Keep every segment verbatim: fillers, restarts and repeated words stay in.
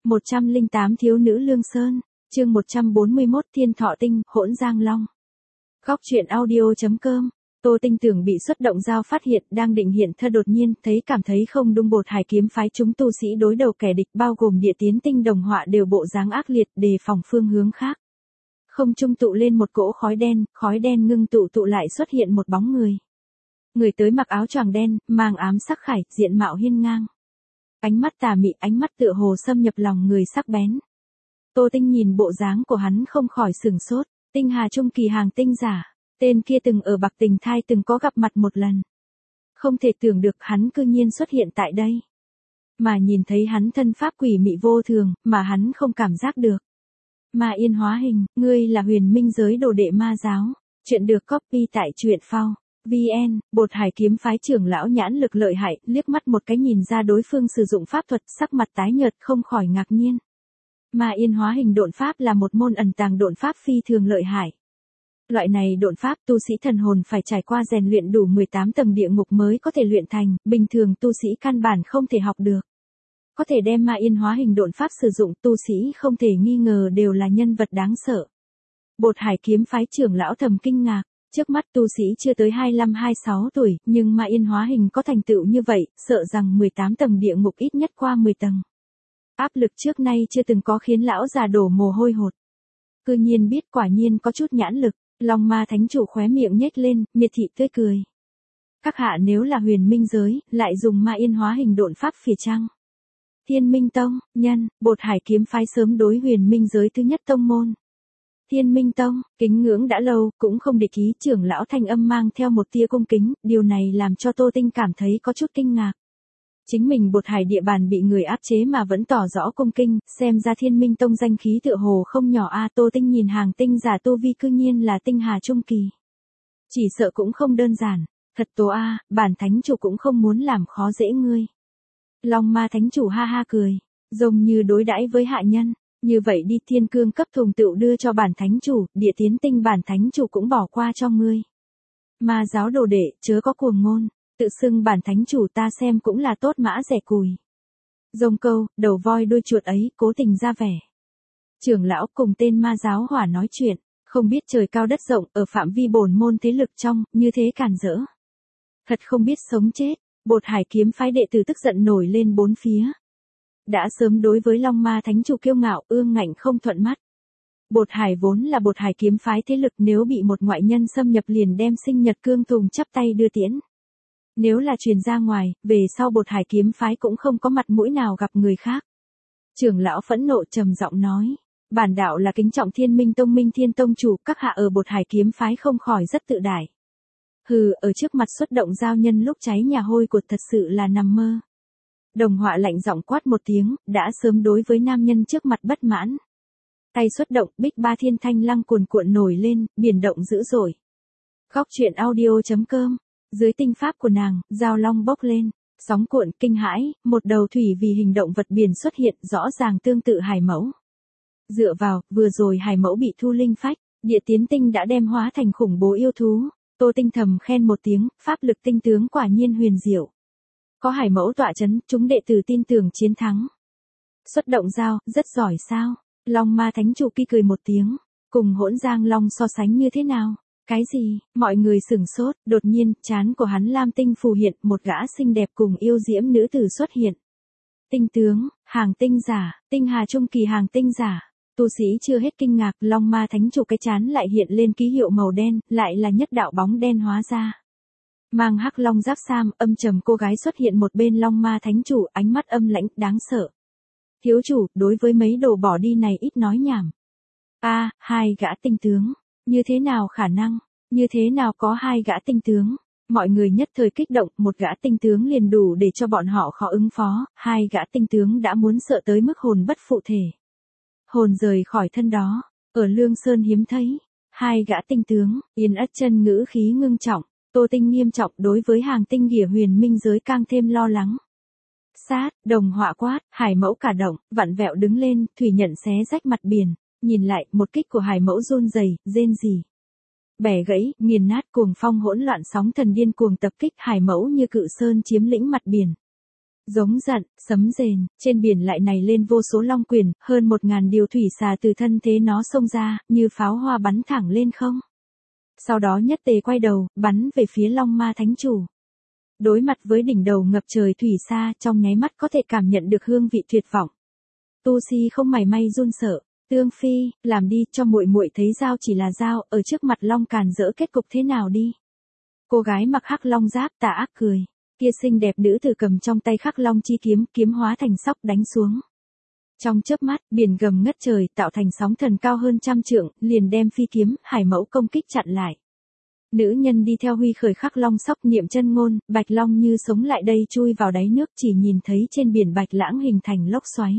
một trăm lẻ tám Thiếu nữ Lương Sơn, chương một trăm bốn mươi mốt Thiên Thọ Tinh, hỗn Giang Long. Góc truyện audio.com. Tô Tinh tưởng bị xuất động giao phát hiện, đang định hiện thân đột nhiên, thấy cảm thấy không đúng, Bột Hải kiếm phái chúng tu sĩ đối đầu kẻ địch bao gồm Địa Tiến Tinh Đồng Họa đều bộ dáng ác liệt, đề phòng phương hướng khác. Không trung tụ lên một cỗ khói đen, khói đen ngưng tụ tụ lại xuất hiện một bóng người. Người tới mặc áo choàng đen, mang ám sắc khải, diện mạo hiên ngang. Ánh mắt tà mị, ánh mắt tựa hồ xâm nhập lòng người sắc bén. Tô Tinh nhìn bộ dáng của hắn không khỏi sửng sốt, Tinh Hà Trung kỳ hàng tinh giả, tên kia từng ở Bạc Tình Thai từng có gặp mặt một lần. Không thể tưởng được hắn cư nhiên xuất hiện tại đây. Mà nhìn thấy hắn thân pháp quỷ mị vô thường, mà hắn không cảm giác được. Ma Yên hóa hình, ngươi là Huyền Minh giới đồ đệ ma giáo. Chuyện được copy tại truyện phao. vn, Bột Hải kiếm phái trưởng lão nhãn lực lợi hại, liếc mắt một cái nhìn ra đối phương sử dụng pháp thuật, sắc mặt tái nhợt không khỏi ngạc nhiên. Ma Yên hóa hình độn pháp là một môn ẩn tàng độn pháp phi thường lợi hại. Loại này độn pháp tu sĩ thần hồn phải trải qua rèn luyện đủ mười tám tầng địa ngục mới có thể luyện thành, bình thường tu sĩ căn bản không thể học được. Có thể đem Ma Yên hóa hình độn pháp sử dụng, tu sĩ không thể nghi ngờ đều là nhân vật đáng sợ. Bột Hải kiếm phái trưởng lão thầm kinh ngạc. Trước mắt tu sĩ chưa tới hai mươi lăm hai mươi sáu tuổi, nhưng Ma Yên hóa hình có thành tựu như vậy, sợ rằng mười tám tầng địa ngục ít nhất qua mười tầng. Áp lực trước nay chưa từng có khiến lão già đổ mồ hôi hột. Cư nhiên biết, quả nhiên có chút nhãn lực, Long Ma thánh chủ khóe miệng nhếch lên, miệt thị tươi cười. Các hạ nếu là Huyền Minh giới, lại dùng Ma Yên hóa hình độn pháp phỉ trăng. Thiên Minh Tông, nhân, Bột Hải kiếm phái sớm đối Huyền Minh giới thứ nhất tông môn. Thiên Minh Tông, kính ngưỡng đã lâu, cũng không để ý, trưởng lão thanh âm mang theo một tia cung kính, điều này làm cho Tô Tinh cảm thấy có chút kinh ngạc. Chính mình Bột Hải địa bàn bị người áp chế mà vẫn tỏ rõ cung kinh, xem ra Thiên Minh Tông danh khí tựa hồ không nhỏ a. Tô Tinh nhìn hàng tinh giả tu vi cư nhiên là Tinh Hà Trung kỳ. Chỉ sợ cũng không đơn giản, thật tố a, bản thánh chủ cũng không muốn làm khó dễ ngươi. Long Ma thánh chủ ha ha cười, giống như đối đãi với hạ nhân. Như vậy đi, thiên cương cấp thùng tựu đưa cho bản thánh chủ, Địa Tiến Tinh bản thánh chủ cũng bỏ qua cho ngươi. Ma giáo đồ đệ, chớ có cuồng ngôn, tự xưng bản thánh chủ ta xem cũng là tốt mã rẻ cùi. Dông câu, đầu voi đuôi chuột ấy, cố tình ra vẻ. Trưởng lão cùng tên ma giáo hỏa nói chuyện, không biết trời cao đất rộng, ở phạm vi bổn môn thế lực trong, như thế cản rỡ. Thật không biết sống chết, Bột Hải kiếm phái đệ tử tức giận nổi lên bốn phía. Đã sớm đối với Long Ma thánh chủ kiêu ngạo, ương ngạnh không thuận mắt. Bột Hải vốn là Bột Hải kiếm phái thế lực, nếu bị một ngoại nhân xâm nhập liền đem sinh nhật cương tùng chắp tay đưa tiễn. Nếu là truyền ra ngoài, về sau Bột Hải kiếm phái cũng không có mặt mũi nào gặp người khác. Trưởng lão phẫn nộ trầm giọng nói, bản đạo là kính trọng Thiên Minh Tông Minh Thiên Tông chủ, các hạ ở Bột Hải kiếm phái không khỏi rất tự đại. Hừ, ở trước mặt xuất động giao nhân lúc cháy nhà hôi của thật sự là nằm mơ. Đồng Họa lạnh giọng quát một tiếng, đã sớm đối với nam nhân trước mặt bất mãn. Tay xuất động, Bích Ba Thiên Thanh Lăng cuồn cuộn nổi lên, biển động dữ dội. Góc truyện audio.com. Dưới tinh pháp của nàng, giao long bốc lên, sóng cuộn kinh hãi, một đầu thủy vì hình động vật biển xuất hiện, rõ ràng tương tự hải mẫu. Dựa vào, vừa rồi hải mẫu bị thu linh phách, Địa Tiến Tinh đã đem hóa thành khủng bố yêu thú. Tô Tinh thầm khen một tiếng, pháp lực tinh tướng quả nhiên huyền diệu. Có hải mẫu tọa chấn, chúng đệ tử tin tưởng chiến thắng. Xuất động giao, rất giỏi sao? Long Ma thánh chủ kỳ cười một tiếng, cùng hỗn Giang Long so sánh như thế nào? Cái gì? Mọi người sửng sốt, đột nhiên, trán của hắn lam tinh phù hiện, một gã xinh đẹp cùng yêu diễm nữ tử xuất hiện. Tinh tướng, hàng tinh giả, Tinh Hà Trung kỳ hàng tinh giả. Tu sĩ chưa hết kinh ngạc, Long Ma thánh chủ cái trán lại hiện lên ký hiệu màu đen, lại là nhất đạo bóng đen hóa ra. Mang hắc long giáp sam, âm trầm cô gái xuất hiện một bên Long Ma thánh chủ, ánh mắt âm lãnh, đáng sợ. Thiếu chủ, đối với mấy đồ bỏ đi này ít nói nhảm. A, hai gã tinh tướng, như thế nào khả năng, như thế nào có hai gã tinh tướng? Mọi người nhất thời kích động, một gã tinh tướng liền đủ để cho bọn họ khó ứng phó, hai gã tinh tướng đã muốn sợ tới mức hồn bất phụ thể. Hồn rời khỏi thân đó, ở Lương Sơn hiếm thấy, hai gã tinh tướng, Yên Ất chân ngữ khí ngưng trọng. Tô Tinh nghiêm trọng đối với hàng tinh ghỉa Huyền Minh giới càng thêm lo lắng. Sát, Đồng Họa quát, hải mẫu cả động, vặn vẹo đứng lên, thủy nhận xé rách mặt biển, nhìn lại, một kích của hải mẫu run rẩy, rên rỉ. Bẻ gãy, nghiền nát, cuồng phong hỗn loạn, sóng thần điên cuồng tập kích, hải mẫu như cự sơn chiếm lĩnh mặt biển. Giống giận, sấm rền, trên biển lại nảy lên vô số long quyền, hơn một ngàn điều thủy xà từ thân thế nó xông ra, như pháo hoa bắn thẳng lên không. Sau đó nhất tề quay đầu, bắn về phía Long Ma Thánh Chủ. Đối mặt với đỉnh đầu ngập trời thủy xa, trong nháy mắt có thể cảm nhận được hương vị tuyệt vọng. Tu Si không mảy may run sợ, Tương Phi, làm đi, cho muội muội thấy dao chỉ là dao, ở trước mặt Long Càn dỡ kết cục thế nào đi. Cô gái mặc hắc long giáp tà ác cười, kia xinh đẹp nữ tử cầm trong tay khắc long chi kiếm, kiếm hóa thành sóc đánh xuống. Trong chớp mắt, biển gầm ngất trời, tạo thành sóng thần cao hơn trăm trượng, liền đem phi kiếm, hải mẫu công kích chặn lại. Nữ nhân đi theo huy khởi khắc long sóc niệm chân ngôn, bạch long như sống lại đây chui vào đáy nước, chỉ nhìn thấy trên biển bạch lãng hình thành lốc xoáy.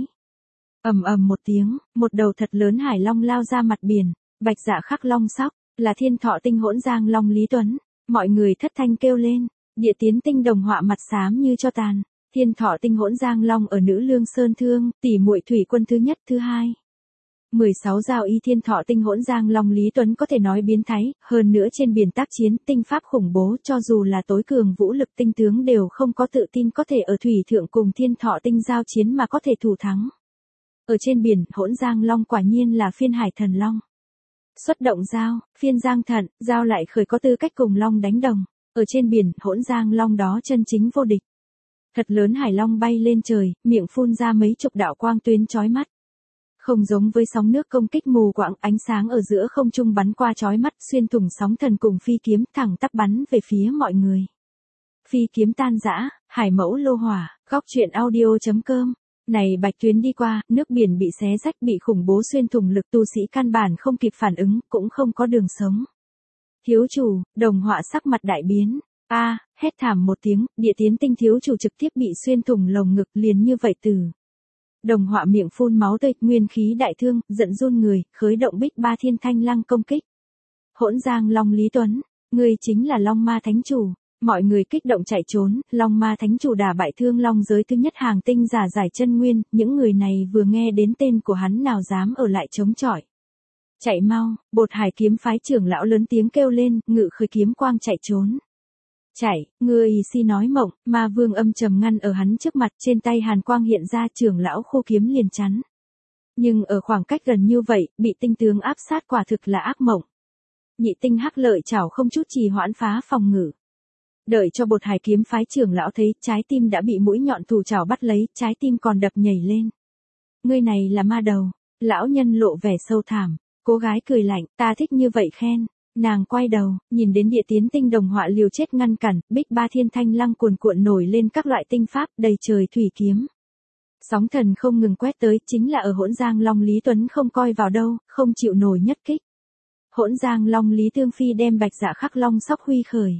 Ầm ầm một tiếng, một đầu thật lớn hải long lao ra mặt biển, bạch dạ khắc long sóc, là Thiên Thọ Tinh hỗn giang long Lý Tuấn. Mọi người thất thanh kêu lên, Địa Tiến Tinh đồng họa mặt xám như cho tàn. Thiên Thọ Tinh hỗn giang long ở Nữ Lương Sơn thương, tỷ muội thủy quân thứ nhất thứ hai. mười sáu giao y Thiên Thọ Tinh hỗn giang long Lý Tuấn có thể nói biến thái, hơn nữa trên biển tác chiến tinh pháp khủng bố, cho dù là tối cường vũ lực tinh tướng đều không có tự tin có thể ở thủy thượng cùng Thiên Thọ Tinh giao chiến mà có thể thủ thắng. Ở trên biển, hỗn giang long quả nhiên là phiên hải thần long. Xuất động giao, phiên giang thận, giao lại khởi có tư cách cùng long đánh đồng. Ở trên biển, hỗn giang long đó chân chính vô địch. Thật lớn hải long bay lên trời, miệng phun ra mấy chục đạo quang tuyến chói mắt. Không giống với sóng nước công kích mù quạng, ánh sáng ở giữa không trung bắn qua chói mắt, xuyên thủng sóng thần cùng phi kiếm, thẳng tắp bắn về phía mọi người. Phi kiếm tan rã, hải mẫu lô hỏa, góc truyện audio chấm com. Này bạch tuyến đi qua, nước biển bị xé rách, bị khủng bố xuyên thủng lực, tu sĩ căn bản không kịp phản ứng, cũng không có đường sống. Thiếu chủ, đồng họa sắc mặt đại biến. A, à, hét thảm một tiếng, Địa Tiến Tinh thiếu chủ trực tiếp bị xuyên thủng lồng ngực, liền như vậy từ. Đồng họa miệng phun máu tươi, nguyên khí đại thương, giận run người, khởi động bích ba thiên thanh lăng công kích. Hỗn giang long Lý Tuấn, ngươi chính là Long Ma Thánh Chủ. Mọi người kích động chạy trốn, Long Ma Thánh Chủ đả bại thương long giới thứ nhất hàng tinh giả giải chân nguyên, những người này vừa nghe đến tên của hắn nào dám ở lại chống chọi. Chạy mau, Bột Hải kiếm phái trưởng lão lớn tiếng kêu lên, ngự khởi kiếm quang chạy trốn. Chạy, ngươi si nói mộng, Ma Vương âm trầm ngăn ở hắn trước mặt, trên tay hàn quang hiện ra, trưởng lão khô kiếm liền chắn. Nhưng ở khoảng cách gần như vậy, bị tinh tướng áp sát quả thực là ác mộng. Nhị tinh hắc lợi chảo không chút trì hoãn phá phòng ngự. Đợi cho Bột Hải kiếm phái trưởng lão thấy, trái tim đã bị mũi nhọn thủ chảo bắt lấy, trái tim còn đập nhảy lên. Ngươi này là ma đầu, lão nhân lộ vẻ sâu thẳm, cô gái cười lạnh, ta thích như vậy khen. Nàng quay đầu, nhìn đến Địa Tiến Tinh đồng họa liều chết ngăn cản, bích ba thiên thanh lăng cuồn cuộn nổi lên các loại tinh pháp, đầy trời thủy kiếm. Sóng thần không ngừng quét tới, chính là ở hỗn giang long Lý Tuấn không coi vào đâu, không chịu nổi nhất kích. Hỗn giang long Lý Tương Phi đem bạch dạ khắc long sóc huy khởi.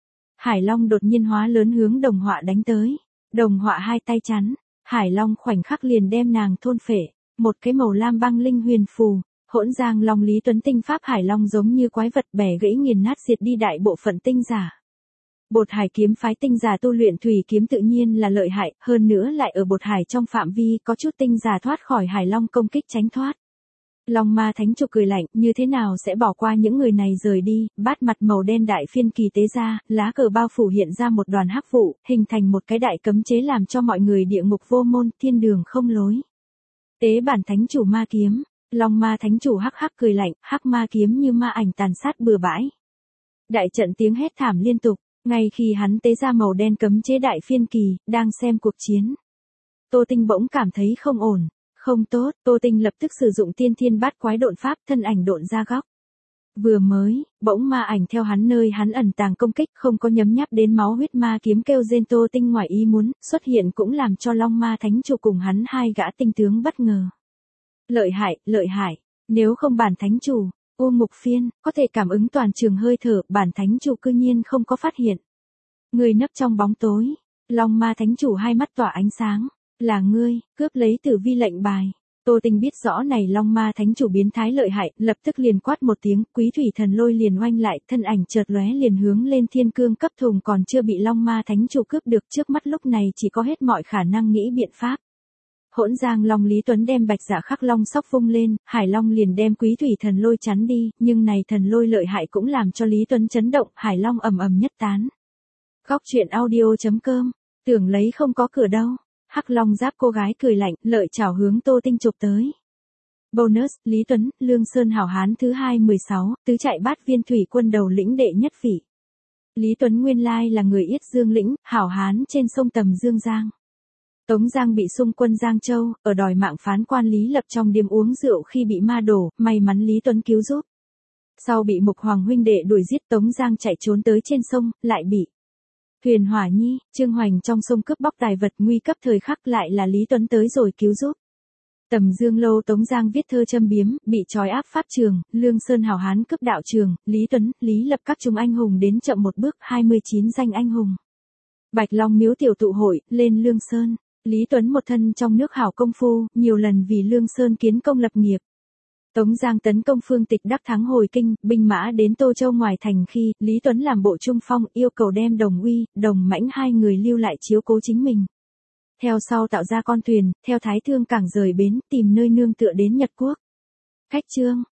Hải long đột nhiên hóa lớn hướng đồng họa đánh tới. Đồng họa hai tay chắn, Hải long khoảnh khắc liền đem nàng thôn phệ, một cái màu lam băng linh huyền phù. Hỗn giang long Lý Tuấn tinh pháp hải long giống như quái vật bẻ gãy nghiền nát diệt đi đại bộ phận tinh giả. Bột Hải kiếm phái tinh giả tu luyện thủy kiếm tự nhiên là lợi hại, hơn nữa lại ở Bột Hải trong phạm vi có chút tinh giả thoát khỏi hải long công kích tránh thoát. Long Ma Thánh Chủ cười lạnh, như thế nào sẽ bỏ qua những người này rời đi, bát mặt màu đen đại phiên kỳ tế ra, lá cờ bao phủ hiện ra một đoàn hắc vụ, hình thành một cái đại cấm chế làm cho mọi người địa ngục vô môn, thiên đường không lối. Tế bản Thánh Chủ ma kiếm. Long Ma Thánh Chủ hắc hắc cười lạnh, hắc ma kiếm như ma ảnh tàn sát bừa bãi. Đại trận tiếng hét thảm liên tục, ngay khi hắn tế ra màu đen cấm chế đại phiên kỳ, đang xem cuộc chiến. Tô Tinh bỗng cảm thấy không ổn, không tốt, Tô Tinh lập tức sử dụng tiên thiên bát quái độn pháp, thân ảnh độn ra góc. Vừa mới, bỗng ma ảnh theo hắn nơi hắn ẩn tàng công kích, không có nhấm nháp đến máu huyết ma kiếm kêu rên. Tô Tinh ngoài ý muốn, xuất hiện cũng làm cho Long Ma Thánh Chủ cùng hắn hai gã tinh tướng bất ngờ. Lợi hại, lợi hại, nếu không bản Thánh Chủ, U Mục Phiên, có thể cảm ứng toàn trường hơi thở, bản Thánh Chủ cư nhiên không có phát hiện. Người nấp trong bóng tối, Long Ma Thánh Chủ hai mắt tỏa ánh sáng, là ngươi, cướp lấy Tử Vi lệnh bài. Tô Tinh biết rõ này Long Ma Thánh Chủ biến thái lợi hại, lập tức liền quát một tiếng, Quý Thủy Thần Lôi liền oanh lại, thân ảnh chợt lóe liền hướng lên thiên cương cấp thùng, còn chưa bị Long Ma Thánh Chủ cướp được, trước mắt lúc này chỉ có hết mọi khả năng nghĩ biện pháp. Hỗn giang long Lý Tuấn đem bạch dạ khắc long sóc vung lên, Hải long liền đem Quý Thủy Thần Lôi chắn đi, nhưng này thần lôi lợi hại cũng làm cho Lý Tuấn chấn động, Hải long ầm ầm nhất tán. Góc truyện audio chấm com Tưởng lấy không có cửa đâu. Hắc Long Giáp cô gái cười lạnh, lợi chảo hướng Tô Tinh chụp tới. Bonus, Lý Tuấn, Lương Sơn hảo hán thứ hai mười sáu, tứ chạy bát viên thủy quân đầu lĩnh đệ nhất vị. Lý Tuấn nguyên lai là người Yết Dương lĩnh, hảo hán trên sông Tầm Dương Giang. Tống Giang bị xung quân Giang Châu, ở đòi mạng phán quan Lý Lập trong điếm uống rượu khi bị ma đổ, may mắn Lý Tuấn cứu giúp. Sau bị Mục Hoàng huynh đệ đuổi giết, Tống Giang chạy trốn tới trên sông, lại bị Huyền Hỏa Nhi, Trương Hoành trong sông cướp bóc tài vật, nguy cấp thời khắc lại là Lý Tuấn tới rồi cứu giúp. Tầm Dương lâu Tống Giang viết thơ châm biếm, bị trói áp pháp trường, Lương Sơn hảo hán cướp đạo trường, Lý Tuấn, Lý Lập các chúng anh hùng đến chậm một bước, hai mươi chín danh anh hùng. Bạch Long miếu tiểu tụ hội, lên Lương Sơn. Lý Tuấn một thân trong nước hảo công phu, nhiều lần vì Lương Sơn kiến công lập nghiệp. Tống Giang tấn công Phương Tịch đắc thắng hồi kinh, binh mã đến Tô Châu ngoài thành khi, Lý Tuấn làm bộ trung phong, yêu cầu đem Đồng Uy, Đồng Mãnh hai người lưu lại chiếu cố chính mình. Theo sau tạo ra con thuyền, theo Thái Thương cảng rời bến, tìm nơi nương tựa đến Nhật Quốc. Khách chương,